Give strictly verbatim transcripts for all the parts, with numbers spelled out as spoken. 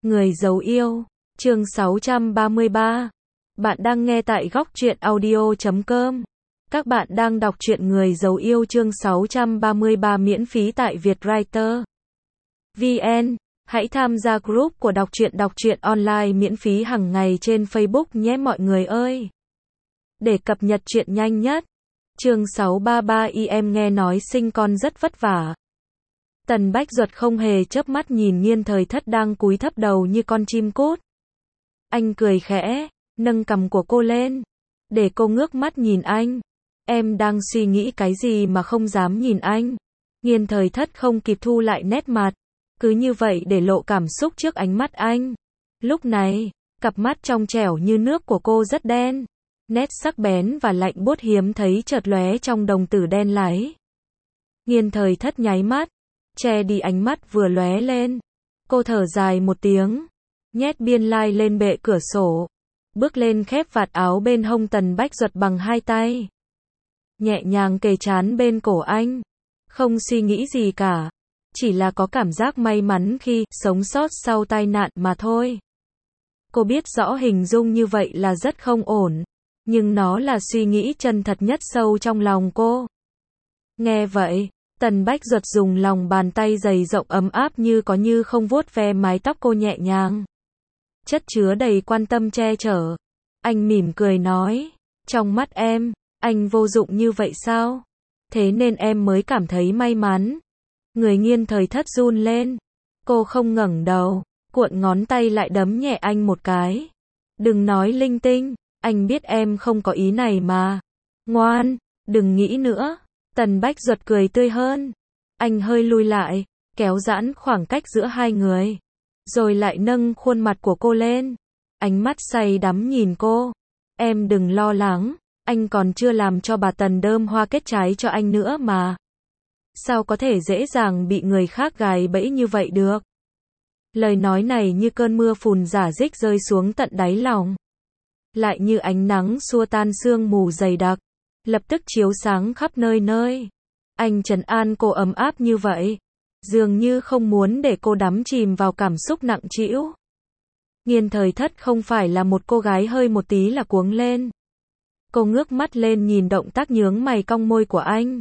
Người giấu yêu, chương sáu trăm ba mươi ba. Bạn đang nghe tại góc truyện audio chấm com. Các bạn đang đọc truyện Người giấu yêu chương sáu trăm ba mươi ba miễn phí tại Vietwriter vê en. Hãy tham gia group của đọc truyện đọc truyện online miễn phí hàng ngày trên Facebook nhé mọi người ơi. Để cập nhật truyện nhanh nhất. Chương sáu trăm ba mươi ba y em nghe nói sinh con rất vất vả. Tần Bách Duật không hề chớp mắt nhìn Nghiên Thời Thất đang cúi thấp đầu như con chim cút. Anh cười khẽ, nâng cằm của cô lên, để cô ngước mắt nhìn anh. Em đang suy nghĩ cái gì mà không dám nhìn anh? Nghiên Thời Thất không kịp thu lại nét mặt, cứ như vậy để lộ cảm xúc trước ánh mắt anh. Lúc này, cặp mắt trong trẻo như nước của cô rất đen, nét sắc bén và lạnh buốt hiếm thấy chợt lóe trong đồng tử đen láy. Nghiên Thời Thất nháy mắt, che đi ánh mắt vừa lóe lên. Cô thở dài một tiếng, nhét biên lai like lên bệ cửa sổ, bước lên khép vạt áo bên hông Tần Bách Duật bằng hai tay, nhẹ nhàng kề trán bên cổ anh, không suy nghĩ gì cả, chỉ là có cảm giác may mắn khi sống sót sau tai nạn mà thôi. Cô biết rõ hình dung như vậy là rất không ổn, nhưng nó là suy nghĩ chân thật nhất sâu trong lòng cô. Nghe vậy, Tần Bách Duật dùng lòng bàn tay dày rộng ấm áp như có như không vuốt ve mái tóc cô nhẹ nhàng, chất chứa đầy quan tâm che chở. Anh mỉm cười nói, trong mắt em, anh vô dụng như vậy sao? Thế nên em mới cảm thấy may mắn. Người Nghiên Thời Thất run lên. Cô không ngẩng đầu, cuộn ngón tay lại đấm nhẹ anh một cái. Đừng nói linh tinh, anh biết em không có ý này mà. Ngoan, đừng nghĩ nữa. Tần Bách Duật cười tươi hơn. Anh hơi lùi lại, kéo giãn khoảng cách giữa hai người, rồi lại nâng khuôn mặt của cô lên. Ánh mắt say đắm nhìn cô. Em đừng lo lắng, anh còn chưa làm cho bà Tần đơm hoa kết trái cho anh nữa mà. Sao có thể dễ dàng bị người khác gài bẫy như vậy được? Lời nói này như cơn mưa phùn rả rích rơi xuống tận đáy lòng, lại như ánh nắng xua tan sương mù dày đặc, lập tức chiếu sáng khắp nơi nơi. Anh trấn an cô ấm áp như vậy, dường như không muốn để cô đắm chìm vào cảm xúc nặng trĩu. Nghiên Thời Thất không phải là một cô gái hơi một tí là cuống lên. Cô ngước mắt lên nhìn động tác nhướng mày cong môi của anh.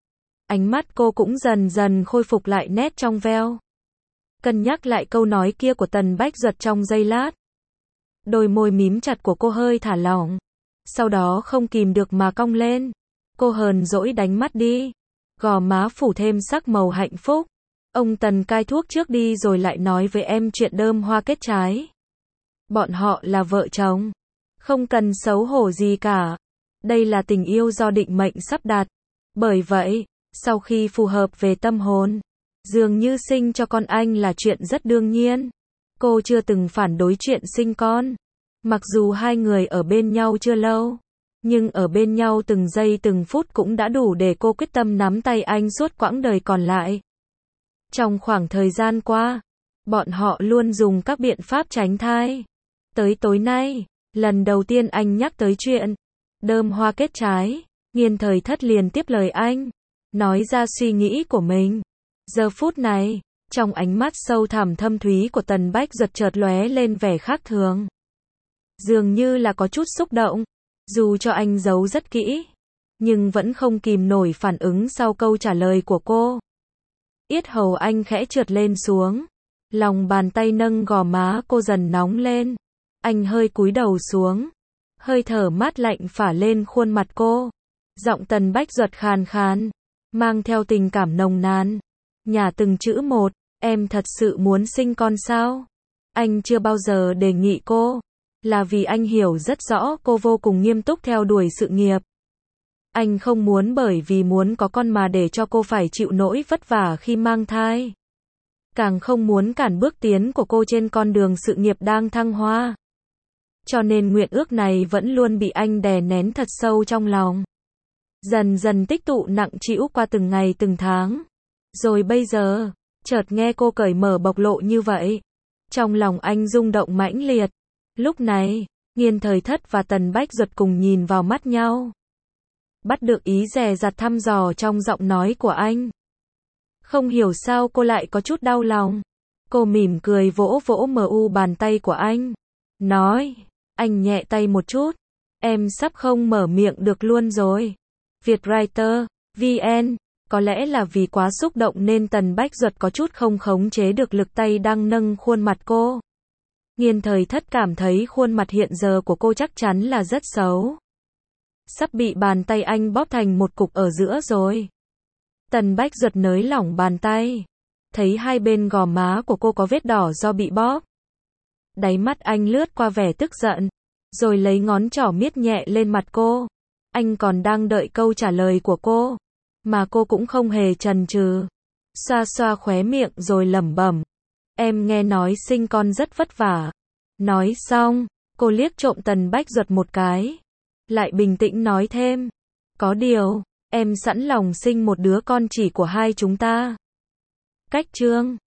Ánh mắt cô cũng dần dần khôi phục lại nét trong veo. Cân nhắc lại câu nói kia của Tần Bách Duật trong giây lát. Đôi môi mím chặt của cô hơi thả lỏng, sau đó không kìm được mà cong lên. Cô hờn dỗi đánh mắt đi, gò má phủ thêm sắc màu hạnh phúc. Ông Tần cai thuốc trước đi rồi lại nói với em chuyện đơm hoa kết trái. Bọn họ là vợ chồng, không cần xấu hổ gì cả. Đây là tình yêu do định mệnh sắp đặt. Bởi vậy, sau khi phù hợp về tâm hồn, dường như sinh cho con anh là chuyện rất đương nhiên. Cô chưa từng phản đối chuyện sinh con. Mặc dù hai người ở bên nhau chưa lâu, nhưng ở bên nhau từng giây từng phút cũng đã đủ để cô quyết tâm nắm tay anh suốt quãng đời còn lại. Trong khoảng thời gian qua, bọn họ luôn dùng các biện pháp tránh thai. Tới tối nay, lần đầu tiên anh nhắc tới chuyện đơm hoa kết trái, Nghiên Thời Thất liền tiếp lời anh, nói ra suy nghĩ của mình. Giờ phút này, trong ánh mắt sâu thẳm thâm thúy của Tần Bách Duật chợt lóe lên vẻ khác thường, dường như là có chút xúc động. Dù cho anh giấu rất kỹ, nhưng vẫn không kìm nổi phản ứng sau câu trả lời của cô. Yết hầu anh khẽ trượt lên xuống, lòng bàn tay nâng gò má cô dần nóng lên. Anh hơi cúi đầu xuống, hơi thở mát lạnh phả lên khuôn mặt cô. Giọng Tần Bách Duật khàn khàn, mang theo tình cảm nồng nàn, nhả từng chữ một. Em thật sự muốn sinh con sao? Anh chưa bao giờ đề nghị cô, là vì anh hiểu rất rõ cô vô cùng nghiêm túc theo đuổi sự nghiệp. Anh không muốn bởi vì muốn có con mà để cho cô phải chịu nỗi vất vả khi mang thai. Càng không muốn cản bước tiến của cô trên con đường sự nghiệp đang thăng hoa. Cho nên nguyện ước này vẫn luôn bị anh đè nén thật sâu trong lòng, dần dần tích tụ nặng trĩu qua từng ngày từng tháng. Rồi bây giờ, chợt nghe cô cởi mở bộc lộ như vậy, trong lòng anh rung động mãnh liệt. Lúc này, Nghiên Thời Thất và Tần Bách Duật cùng nhìn vào mắt nhau, bắt được ý dè dặt thăm dò trong giọng nói của anh. Không hiểu sao cô lại có chút đau lòng. Cô mỉm cười vỗ vỗ mờ u bàn tay của anh. Nói, anh nhẹ tay một chút. Em sắp không mở miệng được luôn rồi. Vietwriter, vê en. Có lẽ là vì quá xúc động nên Tần Bách Duật có chút không khống chế được lực tay đang nâng khuôn mặt cô. Nghiên Thời Thất cảm thấy khuôn mặt hiện giờ của cô chắc chắn là rất xấu. Sắp bị bàn tay anh bóp thành một cục ở giữa rồi. Tần Bách Duật nới lỏng bàn tay. Thấy hai bên gò má của cô có vết đỏ do bị bóp. Đáy mắt anh lướt qua vẻ tức giận. Rồi lấy ngón trỏ miết nhẹ lên mặt cô. Anh còn đang đợi câu trả lời của cô. Mà cô cũng không hề chần chừ. Xoa xoa khóe miệng rồi lẩm bẩm. Em nghe nói sinh con rất vất vả. Nói xong, cô liếc trộm Tần Bách Duật một cái. Lại bình tĩnh nói thêm. Có điều, em sẵn lòng sinh một đứa con chỉ của hai chúng ta. Cách chương